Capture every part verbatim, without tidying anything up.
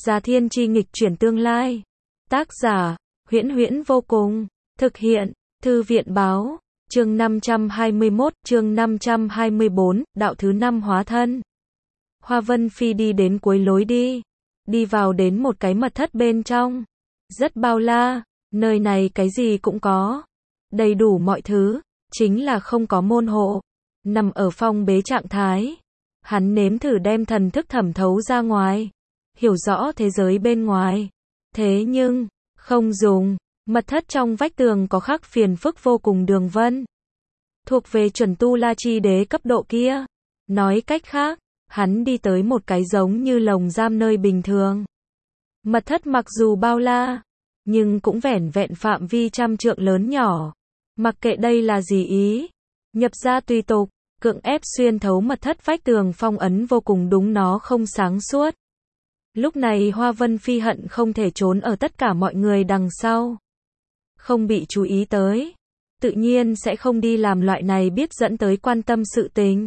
Già Thiên Chi nghịch chuyển tương lai. Tác giả, Huyễn Huyễn vô cùng. Thực hiện, Thư viện báo. Chương năm trăm hai mươi mốt, chương năm trăm hai mươi bốn, đạo thứ năm hóa thân. Hoa Vân Phi đi đến cuối lối đi. Đi vào đến một cái mật thất bên trong. Rất bao la, nơi này cái gì cũng có. Đầy đủ mọi thứ, chính là không có môn hộ. Nằm ở phong bế trạng thái. Hắn nếm thử đem thần thức thẩm thấu ra ngoài. Hiểu rõ thế giới bên ngoài. Thế nhưng, không dùng. Mật thất trong vách tường có khắc phiền phức vô cùng đường vân. Thuộc về chuẩn tu la chi đế cấp độ kia. Nói cách khác, hắn đi tới một cái giống như lồng giam nơi bình thường. Mật thất mặc dù bao la, nhưng cũng vẻn vẹn phạm vi trăm trượng lớn nhỏ. Mặc kệ đây là gì ý. Nhập ra tùy tục, cưỡng ép xuyên thấu mật thất vách tường phong ấn vô cùng đúng nó không sáng suốt. Lúc này Hoa Vân Phi hận không thể trốn ở tất cả mọi người đằng sau. Không bị chú ý tới. Tự nhiên sẽ không đi làm loại này biết dẫn tới quan tâm sự tình.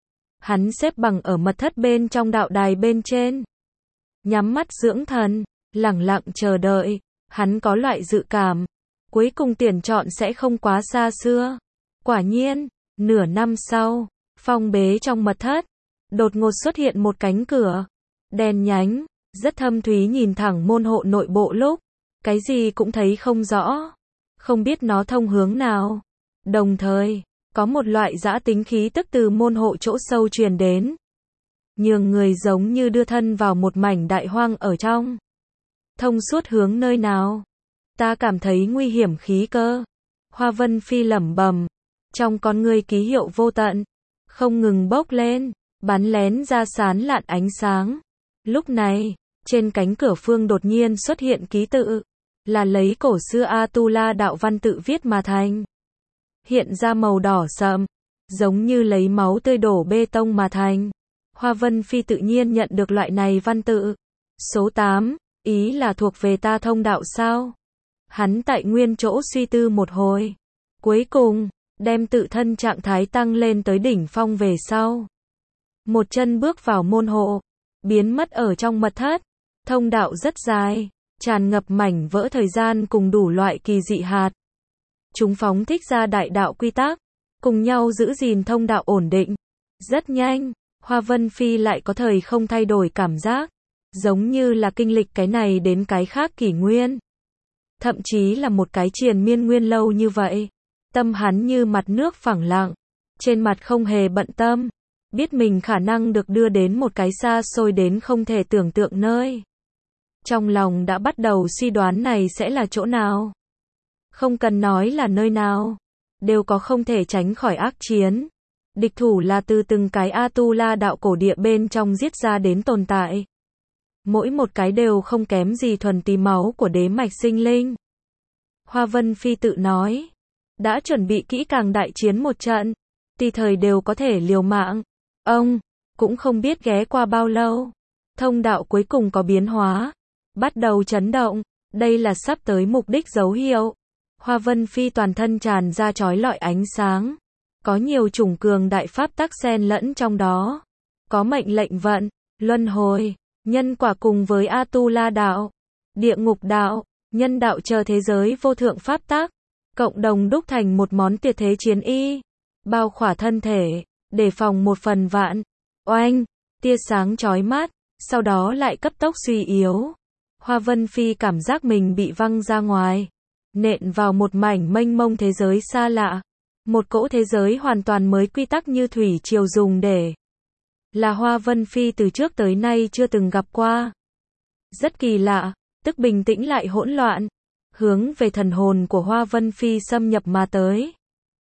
Hắn xếp bằng ở mật thất bên trong đạo đài bên trên. Nhắm mắt dưỡng thần, lẳng lặng chờ đợi. Hắn có loại dự cảm. Cuối cùng tuyển chọn sẽ không quá xa xưa. Quả nhiên, nửa năm sau, phong bế trong mật thất. Đột ngột xuất hiện một cánh cửa. Đen nhánh, rất thâm thúy nhìn thẳng môn hộ nội bộ lúc. Cái gì cũng thấy không rõ. Không biết nó thông hướng nào. Đồng thời, có một loại dã tính khí tức từ môn hộ chỗ sâu truyền đến. Nhường người giống như đưa thân vào một mảnh đại hoang ở trong. Thông suốt hướng nơi nào? Ta cảm thấy nguy hiểm khí cơ. Hoa Vân Phi lẩm bẩm. Trong con ngươi ký hiệu vô tận. Không ngừng bốc lên. Bắn lén ra sán lạn ánh sáng. Lúc này, trên cánh cửa phương đột nhiên xuất hiện ký tự. Là lấy cổ xưa Atula đạo văn tự viết mà thành. Hiện ra màu đỏ sậm. Giống như lấy máu tươi đổ bê tông mà thành. Hoa Vân Phi tự nhiên nhận được loại này văn tự. Số tám, ý là thuộc về ta thông đạo sao? Hắn tại nguyên chỗ suy tư một hồi. Cuối cùng, đem tự thân trạng thái tăng lên tới đỉnh phong về sau. Một chân bước vào môn hộ. Biến mất ở trong mật thất. Thông đạo rất dài. Tràn ngập mảnh vỡ thời gian cùng đủ loại kỳ dị hạt. Chúng phóng thích ra đại đạo quy tắc. Cùng nhau giữ gìn thông đạo ổn định. Rất nhanh, Hoa Vân Phi lại có thời không thay đổi cảm giác. Giống như là kinh lịch cái này đến cái khác kỷ nguyên. Thậm chí là một cái triền miên nguyên lâu như vậy. Tâm hắn như mặt nước phẳng lặng. Trên mặt không hề bận tâm. Biết mình khả năng được đưa đến một cái xa xôi đến không thể tưởng tượng nơi. Trong lòng đã bắt đầu suy đoán này sẽ là chỗ nào. Không cần nói là nơi nào. Đều có không thể tránh khỏi ác chiến. Địch thủ là từ từng cái Atula đạo cổ địa bên trong giết ra đến tồn tại. Mỗi một cái đều không kém gì thuần tí máu của đế mạch sinh linh. Hoa Vân Phi tự nói. Đã chuẩn bị kỹ càng đại chiến một trận. Tùy thời đều có thể liều mạng. Ông, cũng không biết ghé qua bao lâu. Thông đạo cuối cùng có biến hóa. Bắt đầu chấn động. Đây là sắp tới mục đích dấu hiệu. Hoa Vân Phi toàn thân tràn ra chói lọi ánh sáng. Có nhiều chủng cường đại pháp tắc xen lẫn trong đó. Có mệnh lệnh vận, luân hồi, nhân quả cùng với Atula đạo, địa ngục đạo, nhân đạo chờ thế giới vô thượng pháp tắc. Cộng đồng đúc thành một món tuyệt thế chiến y. Bao khỏa thân thể, đề phòng một phần vạn. Oanh, tia sáng chói mắt, sau đó lại cấp tốc suy yếu. Hoa Vân Phi cảm giác mình bị văng ra ngoài. Nện vào một mảnh mênh mông thế giới xa lạ. Một cỗ thế giới hoàn toàn mới quy tắc như thủy triều dùng để. Là Hoa Vân Phi từ trước tới nay chưa từng gặp qua. Rất kỳ lạ, tức bình tĩnh lại hỗn loạn. Hướng về thần hồn của Hoa Vân Phi xâm nhập mà tới.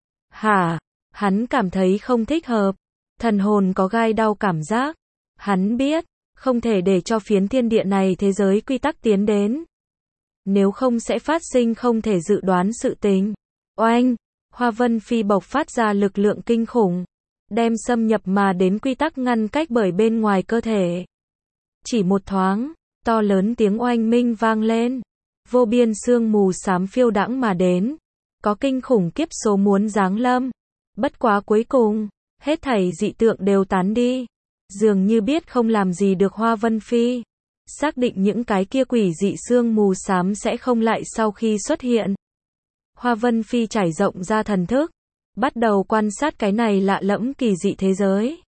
Hả? Hắn cảm thấy không thích hợp. Thần hồn có gai đau cảm giác. Hắn biết, không thể để cho phiến thiên địa này thế giới quy tắc tiến đến. Nếu không sẽ phát sinh không thể dự đoán sự tình. Oanh! Hoa Vân Phi bộc phát ra lực lượng kinh khủng. Đem xâm nhập mà đến quy tắc ngăn cách bởi bên ngoài cơ thể. Chỉ một thoáng, to lớn tiếng oanh minh vang lên. Vô biên sương mù xám phiêu đãng mà đến. Có kinh khủng kiếp số muốn giáng lâm. Bất quá cuối cùng, hết thảy dị tượng đều tán đi. Dường như biết không làm gì được Hoa Vân Phi. xác định những cái kia quỷ dị sương mù xám sẽ không lại sau khi xuất hiện. Hoa Vân Phi trải rộng ra thần thức, bắt đầu quan sát cái này lạ lẫm kỳ dị thế giới.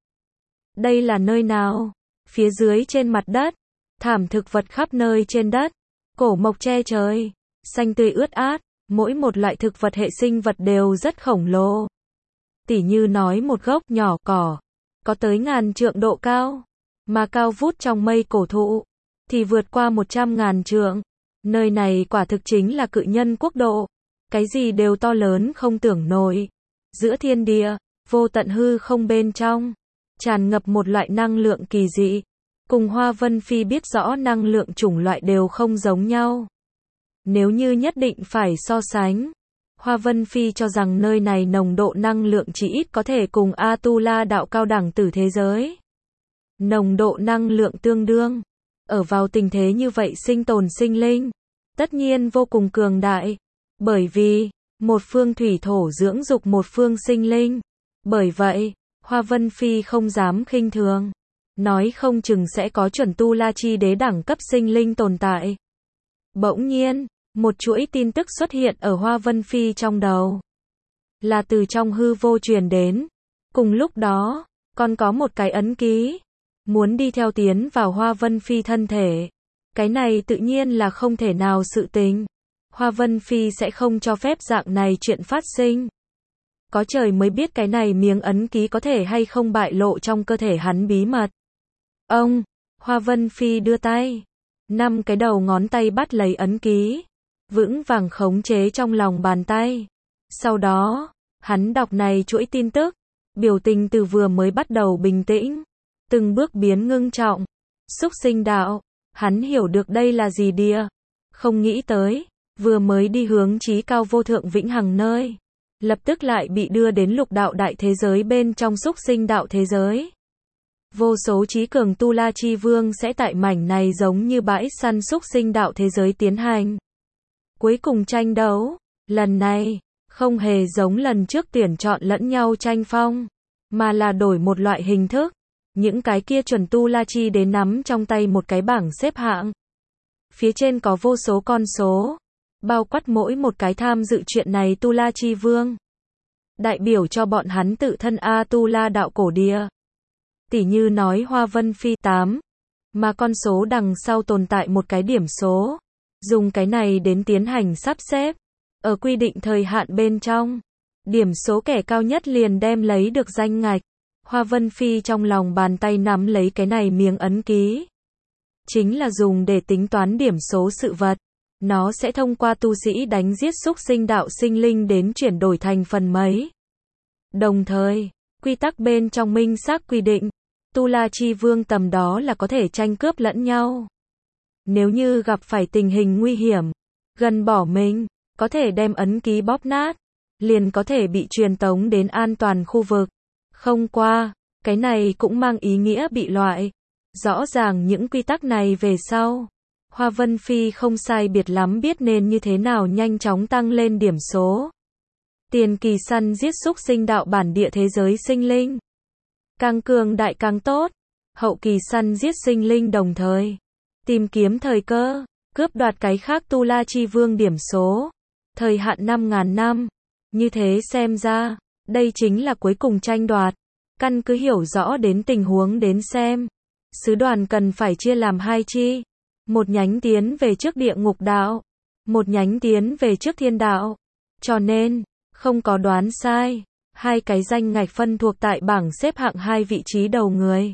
Đây là nơi nào? Phía dưới trên mặt đất, thảm thực vật khắp nơi trên đất, cổ mộc che trời, xanh tươi ướt át, mỗi một loại thực vật hệ sinh vật đều rất khổng lồ. Tỉ như nói một gốc nhỏ cỏ, có tới ngàn trượng độ cao, mà cao vút trong mây cổ thụ, thì vượt qua một trăm ngàn trượng. Nơi này quả thực chính là cự nhân quốc độ, cái gì đều to lớn không tưởng nổi. Giữa thiên địa, vô tận hư không bên trong, tràn ngập một loại năng lượng kỳ dị, cùng Hoa Vân Phi biết rõ năng lượng chủng loại đều không giống nhau. Nếu như nhất định phải so sánh, Hoa Vân Phi cho rằng nơi này nồng độ năng lượng chỉ ít có thể cùng A-tu-la đạo cao đẳng tử thế giới. Nồng độ năng lượng tương đương, ở vào tình thế như vậy sinh tồn sinh linh, tất nhiên vô cùng cường đại, bởi vì, một phương thủy thổ dưỡng dục một phương sinh linh. Bởi vậy, Hoa Vân Phi không dám khinh thường, nói không chừng sẽ có chuẩn tu la chi đế đẳng cấp sinh linh tồn tại. Bỗng nhiên, một chuỗi tin tức xuất hiện ở Hoa Vân Phi trong đầu. Là từ trong hư vô truyền đến. Cùng lúc đó, còn có một cái ấn ký. Muốn đi theo tiến vào Hoa Vân Phi thân thể. Cái này tự nhiên là không thể nào sự tình. Hoa Vân Phi sẽ không cho phép dạng này chuyện phát sinh. Có trời mới biết cái này miếng ấn ký có thể hay không bại lộ trong cơ thể hắn bí mật. Ông, Hoa Vân Phi đưa tay. Năm cái đầu ngón tay bắt lấy ấn ký. Vững vàng khống chế trong lòng bàn tay. Sau đó, hắn đọc này chuỗi tin tức. Biểu tình từ vừa mới bắt đầu bình tĩnh. Từng bước biến ngưng trọng. Xúc sinh đạo. Hắn hiểu được đây là gì địa. Không nghĩ tới. Vừa mới đi hướng chí cao vô thượng vĩnh hằng nơi. Lập tức lại bị đưa đến lục đạo đại thế giới bên trong xúc sinh đạo thế giới. Vô số trí cường tu la chi vương sẽ tại mảnh này giống như bãi săn xúc sinh đạo thế giới tiến hành. Cuối cùng tranh đấu, lần này, không hề giống lần trước tuyển chọn lẫn nhau tranh phong, mà là đổi một loại hình thức. Những cái kia chuẩn tu la chi đến nắm trong tay một cái bảng xếp hạng. Phía trên có vô số con số, bao quát mỗi một cái tham dự chuyện này tu la chi vương. Đại biểu cho bọn hắn tự thân A-tu-la đạo cổ địa. Tỉ như nói Hoa Vân Phi tám, mà con số đằng sau tồn tại một cái điểm số. Dùng cái này đến tiến hành sắp xếp. Ở quy định thời hạn bên trong, điểm số kẻ cao nhất liền đem lấy được danh ngạch. Hoa Vân Phi trong lòng bàn tay nắm lấy cái này miếng ấn ký. Chính là dùng để tính toán điểm số sự vật. Nó sẽ thông qua tu sĩ đánh giết xúc sinh đạo sinh linh đến chuyển đổi thành phần mấy. Đồng thời, quy tắc bên trong minh xác quy định, tu la chi vương tầm đó là có thể tranh cướp lẫn nhau. Nếu như gặp phải tình hình nguy hiểm, gần bỏ mình, có thể đem ấn ký bóp nát, liền có thể bị truyền tống đến an toàn khu vực. Không qua, cái này cũng mang ý nghĩa bị loại. Rõ ràng những quy tắc này về sau, Hoa Vân Phi không sai biệt lắm biết nên như thế nào nhanh chóng tăng lên điểm số. Tiền kỳ săn giết xúc sinh đạo bản địa thế giới sinh linh. Càng cường đại càng tốt. Hậu kỳ săn giết sinh linh đồng thời. Tìm kiếm thời cơ, cướp đoạt cái khác tu la chi vương điểm số. Thời hạn năm ngàn năm. Như thế xem ra, đây chính là cuối cùng tranh đoạt. Căn cứ hiểu rõ đến tình huống đến xem. Sứ đoàn cần phải chia làm hai chi. Một nhánh tiến về trước địa ngục đạo. Một nhánh tiến về trước thiên đạo. Cho nên, không có đoán sai. Hai cái danh ngạch phân thuộc tại bảng xếp hạng hai vị trí đầu người.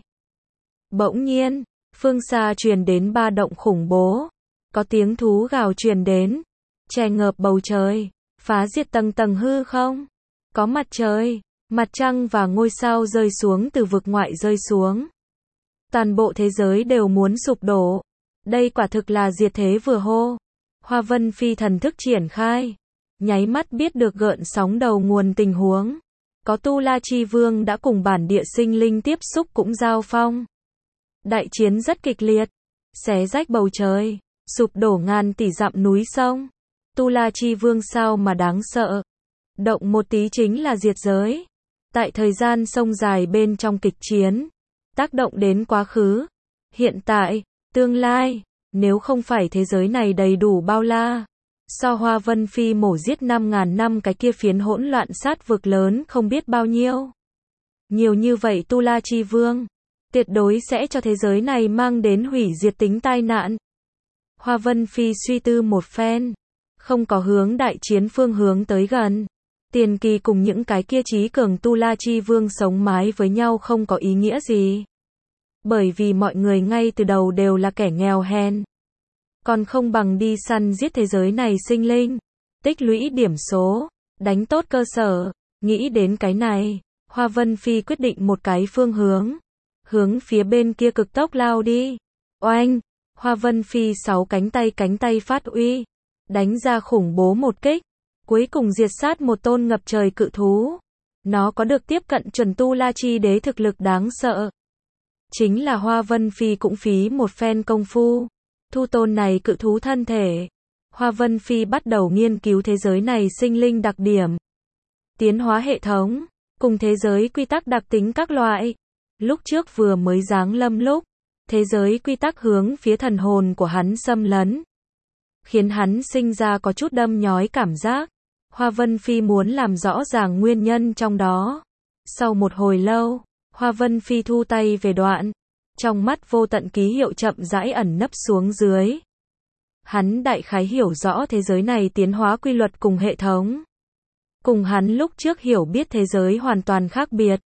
Bỗng nhiên, phương xa truyền đến ba động khủng bố. Có tiếng thú gào truyền đến. Che ngợp bầu trời. Phá diệt tầng tầng hư không. Có mặt trời, mặt trăng và ngôi sao rơi xuống từ vực ngoại rơi xuống. Toàn bộ thế giới đều muốn sụp đổ. Đây quả thực là diệt thế vừa hô. Hoa Vân Phi thần thức triển khai. Nháy mắt biết được gợn sóng đầu nguồn tình huống. Có tu la chi vương đã cùng bản địa sinh linh tiếp xúc cũng giao phong. Đại chiến rất kịch liệt. Xé rách bầu trời. Sụp đổ ngàn tỷ dặm núi sông. Tu la chi vương sao mà đáng sợ. Động một tí chính là diệt giới. Tại thời gian sông dài bên trong kịch chiến. Tác động đến quá khứ. Hiện tại, Tương lai, nếu không phải thế giới này đầy đủ bao la, so Hoa Vân Phi mổ giết năm ngàn năm cái kia phiến hỗn loạn sát vực lớn không biết bao nhiêu. Nhiều như vậy Tu La Chi Vương, tuyệt đối sẽ cho thế giới này mang đến hủy diệt tính tai nạn. Hoa Vân Phi suy tư một phen, không có hướng đại chiến phương hướng tới gần. Tiền Kỳ cùng những cái kia trí cường Tu La Chi Vương sống mái với nhau không có ý nghĩa gì. Bởi vì mọi người ngay từ đầu đều là kẻ nghèo hèn. Còn không bằng đi săn giết thế giới này sinh linh. Tích lũy điểm số, đánh tốt cơ sở. Nghĩ đến cái này, Hoa Vân Phi quyết định một cái phương hướng. Hướng phía bên kia cực tốc lao đi. Oanh! Hoa Vân Phi sáu cánh tay cánh tay phát uy. Đánh ra khủng bố một kích. Cuối cùng diệt sát một tôn ngập trời cự thú. Nó có được tiếp cận chuẩn Tu La Chi Đế thực lực đáng sợ. Chính là Hoa Vân Phi cũng phí một phen công phu. Thu tôn này cự thú thân thể. Hoa Vân Phi bắt đầu nghiên cứu thế giới này sinh linh đặc điểm. Tiến hóa hệ thống. Cùng thế giới quy tắc đặc tính các loại. Lúc trước vừa mới giáng lâm lúc. Thế giới quy tắc hướng phía thần hồn của hắn xâm lấn. Khiến hắn sinh ra có chút đâm nhói cảm giác. Hoa Vân Phi muốn làm rõ ràng nguyên nhân trong đó. Sau một hồi lâu, Hoa Vân Phi thu tay về đoạn. Trong mắt vô tận ký hiệu chậm rãi ẩn nấp xuống dưới. Hắn đại khái hiểu rõ thế giới này tiến hóa quy luật cùng hệ thống. Cùng hắn lúc trước hiểu biết thế giới hoàn toàn khác biệt.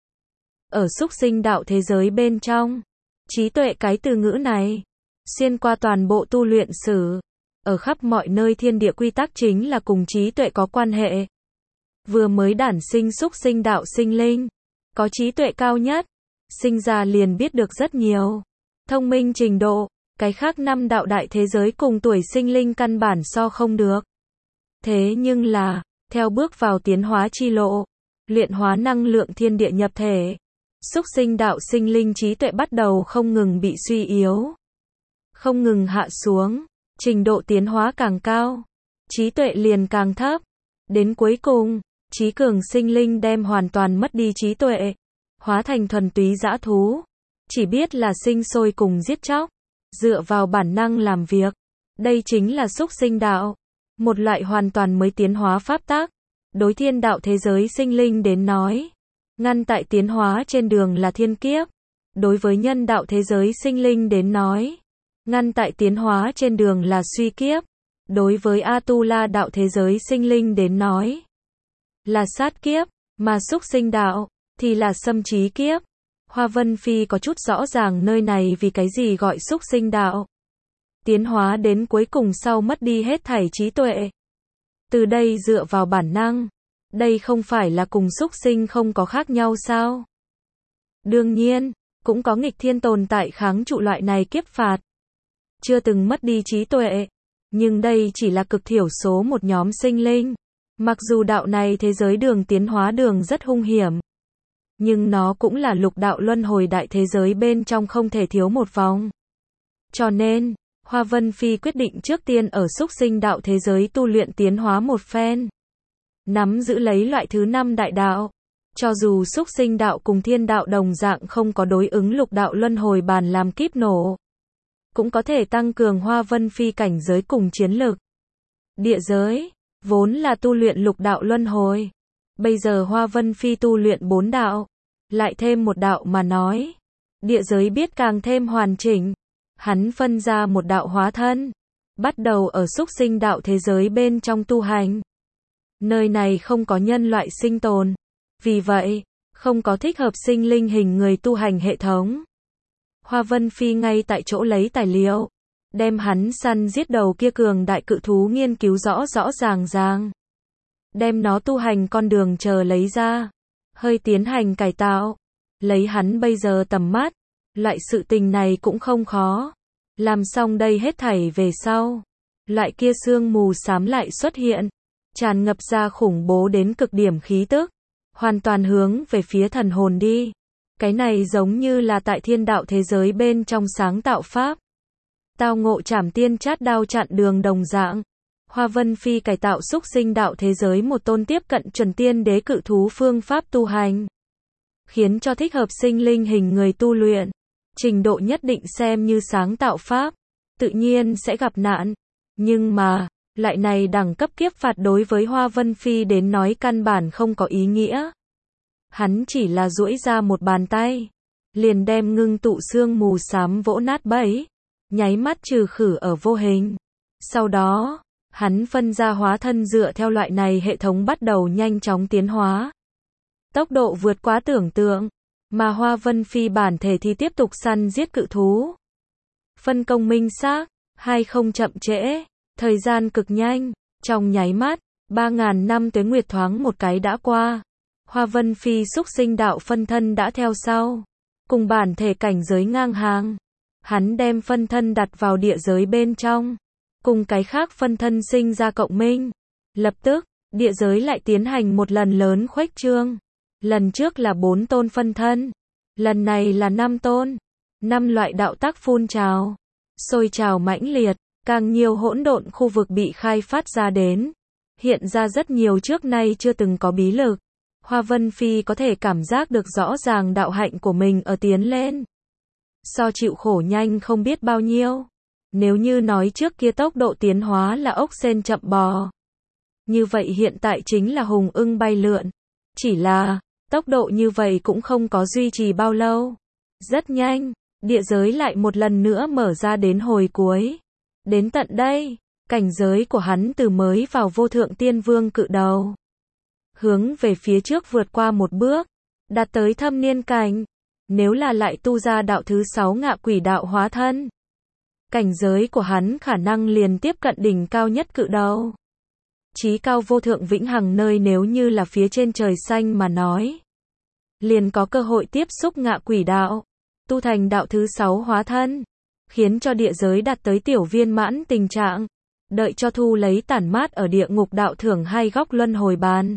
Ở súc sinh đạo thế giới bên trong, trí tuệ cái từ ngữ này, xuyên qua toàn bộ tu luyện sử. Ở khắp mọi nơi thiên địa quy tắc chính là cùng trí tuệ có quan hệ. Vừa mới đản sinh súc sinh đạo sinh linh, có trí tuệ cao nhất, sinh ra liền biết được rất nhiều. Thông minh trình độ, cái khác năm đạo đại thế giới cùng tuổi sinh linh căn bản so không được. Thế nhưng là, theo bước vào tiến hóa chi lộ, luyện hóa năng lượng thiên địa nhập thể, súc sinh đạo sinh linh trí tuệ bắt đầu không ngừng bị suy yếu. Không ngừng hạ xuống. Trình độ tiến hóa càng cao, trí tuệ liền càng thấp. Đến cuối cùng, trí cường sinh linh đem hoàn toàn mất đi trí tuệ, hóa thành thuần túy dã thú, chỉ biết là sinh sôi cùng giết chóc, dựa vào bản năng làm việc. Đây chính là súc sinh đạo, một loại hoàn toàn mới tiến hóa pháp tắc. Đối thiên đạo thế giới sinh linh đến nói, ngăn tại tiến hóa trên đường là thiên kiếp. Đối với nhân đạo thế giới sinh linh đến nói, ngăn tại tiến hóa trên đường là suy kiếp. Đối với Atula đạo thế giới sinh linh đến nói, là sát kiếp, mà súc sinh đạo, thì là xâm trí kiếp. Hoa Vân Phi có chút rõ ràng nơi này vì cái gì gọi súc sinh đạo. Tiến hóa đến cuối cùng sau mất đi hết thảy trí tuệ. Từ đây dựa vào bản năng. Đây không phải là cùng súc sinh không có khác nhau sao? Đương nhiên, cũng có nghịch thiên tồn tại kháng trụ loại này kiếp phạt. Chưa từng mất đi trí tuệ. Nhưng đây chỉ là cực thiểu số một nhóm sinh linh. Mặc dù đạo này thế giới đường tiến hóa đường rất hung hiểm. Nhưng nó cũng là lục đạo luân hồi đại thế giới bên trong không thể thiếu một vòng. Cho nên, Hoa Vân Phi quyết định trước tiên ở súc sinh đạo thế giới tu luyện tiến hóa một phen. Nắm giữ lấy loại thứ năm đại đạo. Cho dù súc sinh đạo cùng thiên đạo đồng dạng không có đối ứng lục đạo luân hồi bàn làm kíp nổ. Cũng có thể tăng cường Hoa Vân Phi cảnh giới cùng chiến lực. Địa giới, vốn là tu luyện lục đạo luân hồi. Bây giờ Hoa Vân Phi tu luyện bốn đạo. Lại thêm một đạo mà nói. Địa giới biết càng thêm hoàn chỉnh. Hắn phân ra một đạo hóa thân. Bắt đầu ở súc sinh đạo thế giới bên trong tu hành. Nơi này không có nhân loại sinh tồn. Vì vậy, không có thích hợp sinh linh hình người tu hành hệ thống. Hoa Vân Phi ngay tại chỗ lấy tài liệu. Đem hắn săn giết đầu kia cường đại cự thú nghiên cứu rõ rõ ràng ràng. Đem nó tu hành con đường chờ lấy ra. Hơi tiến hành cải tạo. Lấy hắn bây giờ tầm mắt. Loại sự tình này cũng không khó. Làm xong đây hết thảy về sau. Loại kia sương mù xám lại xuất hiện. Tràn ngập ra khủng bố đến cực điểm khí tức. Hoàn toàn hướng về phía thần hồn đi. Cái này giống như là tại thiên đạo thế giới bên trong sáng tạo pháp. Tao ngộ trảm tiên chát đao chặn đường đồng dạng. Hoa Vân Phi cải tạo súc sinh đạo thế giới một tôn tiếp cận chuẩn tiên đế cự thú phương pháp tu hành. Khiến cho thích hợp sinh linh hình người tu luyện. Trình độ nhất định xem như sáng tạo pháp. tự nhiên sẽ gặp nạn. Nhưng mà, loại này đẳng cấp kiếp phạt đối với Hoa Vân Phi đến nói căn bản không có ý nghĩa. Hắn chỉ là duỗi ra một bàn tay, liền đem ngưng tụ xương mù xám vỗ nát bấy, nháy mắt trừ khử ở vô hình. Sau đó, hắn phân ra hóa thân dựa theo loại này hệ thống bắt đầu nhanh chóng tiến hóa. Tốc độ vượt quá tưởng tượng, mà Hoa Vân Phi bản thể thì tiếp tục săn giết cự thú. Phân công minh xác, hay không chậm trễ, thời gian cực nhanh, trong nháy mắt, ba ngàn năm tuế nguyệt thoáng một cái đã qua. Hoa Vân Phi xúc sinh đạo phân thân đã theo sau, cùng bản thể cảnh giới ngang hàng. Hắn đem phân thân đặt vào địa giới bên trong, cùng cái khác phân thân sinh ra cộng minh. Lập tức, địa giới lại tiến hành một lần lớn khuếch trương. Lần trước là bốn tôn phân thân, lần này là năm tôn. Năm loại đạo tác phun trào, sôi trào mãnh liệt, càng nhiều hỗn độn khu vực bị khai phát ra đến, hiện ra rất nhiều trước nay chưa từng có bí lực. Hoa Vân Phi có thể cảm giác được rõ ràng đạo hạnh của mình ở tiến lên. So chịu khổ nhanh không biết bao nhiêu. Nếu như nói trước kia tốc độ tiến hóa là ốc sên chậm bò, như vậy hiện tại chính là hùng ưng bay lượn. Chỉ là, tốc độ như vậy cũng không có duy trì bao lâu. Rất nhanh, địa giới lại một lần nữa mở ra đến hồi cuối. Đến tận đây, cảnh giới của hắn từ mới vào vô thượng tiên vương cự đầu, hướng về phía trước vượt qua một bước, đạt tới thâm niên cảnh. Nếu là lại tu ra đạo thứ sáu ngạ quỷ đạo hóa thân, cảnh giới của hắn khả năng liền tiếp cận đỉnh cao nhất cự đầu. Chí cao vô thượng vĩnh hằng nơi nếu như là phía trên trời xanh mà nói, liền có cơ hội tiếp xúc ngạ quỷ đạo, tu thành đạo thứ sáu hóa thân, khiến cho địa giới đạt tới tiểu viên mãn tình trạng, đợi cho thu lấy tản mát ở địa ngục đạo thưởng hay góc luân hồi bàn.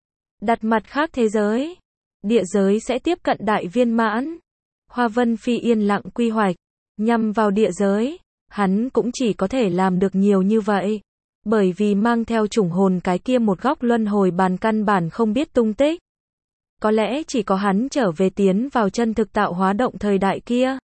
Đặt mặt khác thế giới, địa giới sẽ tiếp cận đại viên mãn. Hoa Vân Phi yên lặng quy hoạch, nhằm vào địa giới, hắn cũng chỉ có thể làm được nhiều như vậy, bởi vì mang theo chủng hồn cái kia một góc luân hồi bàn căn bản không biết tung tích. Có lẽ chỉ có hắn trở về tiến vào chân thực tạo hóa động thời đại kia,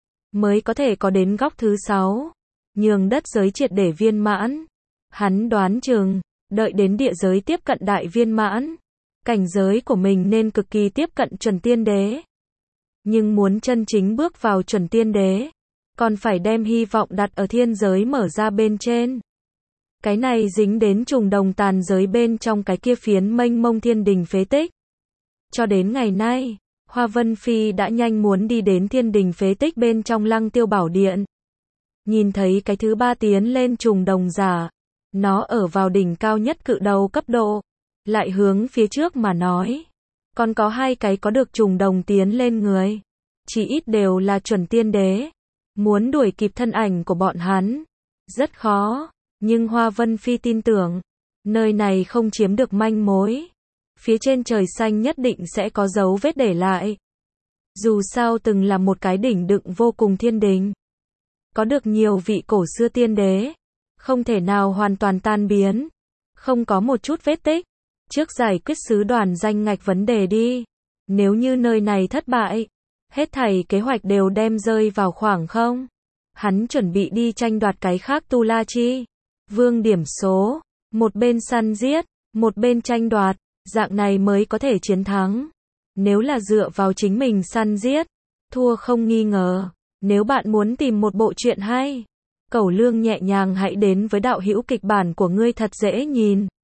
mới có thể có đến góc thứ sáu, nhường đất giới triệt để viên mãn. Hắn đoán chừng, đợi đến địa giới tiếp cận đại viên mãn, cảnh giới của mình nên cực kỳ tiếp cận chuẩn tiên đế. Nhưng muốn chân chính bước vào chuẩn tiên đế, còn phải đem hy vọng đặt ở thiên giới mở ra bên trên. Cái này dính đến trùng đồng tàn giới bên trong cái kia phiến mênh mông thiên đình phế tích. Cho đến ngày nay, Hoa Vân Phi đã nhanh muốn đi đến thiên đình phế tích bên trong Lăng Tiêu Bảo Điện. Nhìn thấy cái thứ ba tiến lên trùng đồng giả, nó ở vào đỉnh cao nhất cự đầu cấp độ, lại hướng phía trước mà nói. Còn có hai cái có được trùng đồng tiến lên người, chỉ ít đều là chuẩn tiên đế. Muốn đuổi kịp thân ảnh của bọn hắn, rất khó, nhưng Hoa Vân Phi tin tưởng, nơi này không chiếm được manh mối. Phía trên trời xanh nhất định sẽ có dấu vết để lại. Dù sao từng là một cái đỉnh đựng vô cùng thiên đình, có được nhiều vị cổ xưa tiên đế, không thể nào hoàn toàn tan biến, không có một chút vết tích. Trước giải quyết sứ đoàn danh ngạch vấn đề đi. Nếu như nơi này thất bại, hết thảy kế hoạch đều đem rơi vào khoảng không. Hắn chuẩn bị đi tranh đoạt cái khác Tu La Chi Vương điểm số, một bên săn giết, một bên tranh đoạt, dạng này mới có thể chiến thắng. Nếu là dựa vào chính mình săn giết, thua không nghi ngờ. Nếu bạn muốn tìm một bộ truyện hay, Cẩu Lương nhẹ nhàng hãy đến với đạo hữu kịch bản của ngươi thật dễ nhìn.